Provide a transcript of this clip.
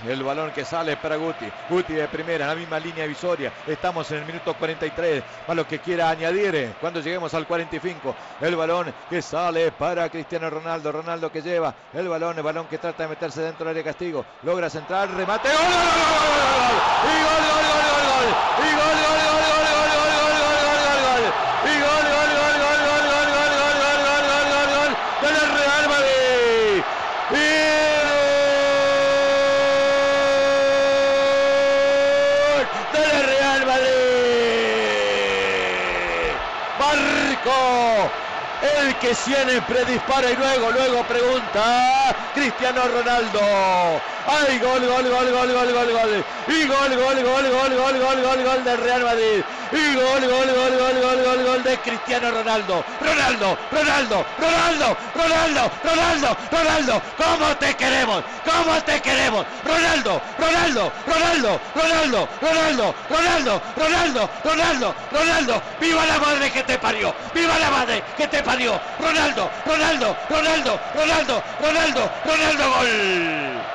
El balón que sale para Guti. Guti de primera, en la misma línea divisoria. Estamos en el minuto 43. Más lo que quiera añadir cuando lleguemos al 45. El balón que sale para Cristiano Ronaldo. Ronaldo que lleva el balón que trata de meterse dentro del área de castigo. Logra centrar, remate. ¡Gol! ¡Gol! ¡Y gol! ¡Gol! ¡Gol! ¡Gol! ¡Y gol! ¡Gol! ¡Gol! ¡Gol! ¡Gol! ¡Gol! ¡Gol! ¡Gol! ¡Y gol! ¡Gol! ¡Gol! ¡Gol! ¡Gol! ¡Gol! ¡Gol! ¡Gol! ¡Del Real Madrid! ¡Del Real Madrid! ¡Marco! El que siempre dispara y luego pregunta Cristiano Ronaldo. ¡Ay, gol! Y gol del Real Madrid. Y gol de Cristiano Ronaldo. Ronaldo. ¿Cómo te queremos? Ronaldo. ¡Viva la madre que te parió! Ronaldo, gol.